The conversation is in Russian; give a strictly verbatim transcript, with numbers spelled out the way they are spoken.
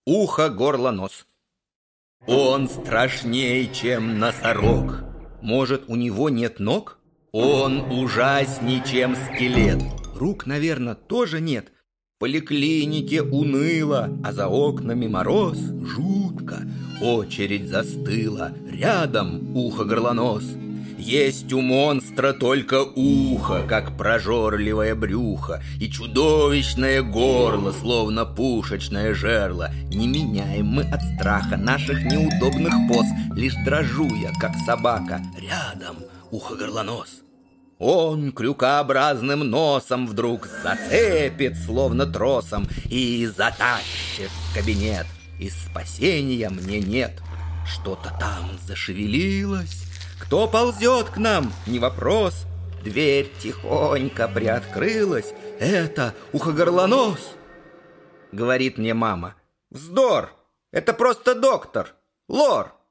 Ухо, горло, нос. Он страшней, чем носорог. Может, у него нет ног? Он ужасней, чем скелет. Рук, наверное, тоже нет. В поликлинике уныло, а за окнами мороз. Жутко. Очередь застыла. Рядом ухо, горло, нос. Есть у монстра только ухо, как прожорливое брюхо, и чудовищное горло, словно пушечное жерло. Не меняем мы от страха наших неудобных поз, лишь дрожу я, как собака, рядом ухо, горло, нос. Он крюкообразным носом вдруг зацепит, словно тросом, и затащит в кабинет, и спасения мне нет. Что-то там зашевелилось. Кто ползет к нам? Не вопрос. Дверь тихонько приоткрылась. Это ухо-горло-нос. Говорит мне мама: вздор, это просто доктор, лор.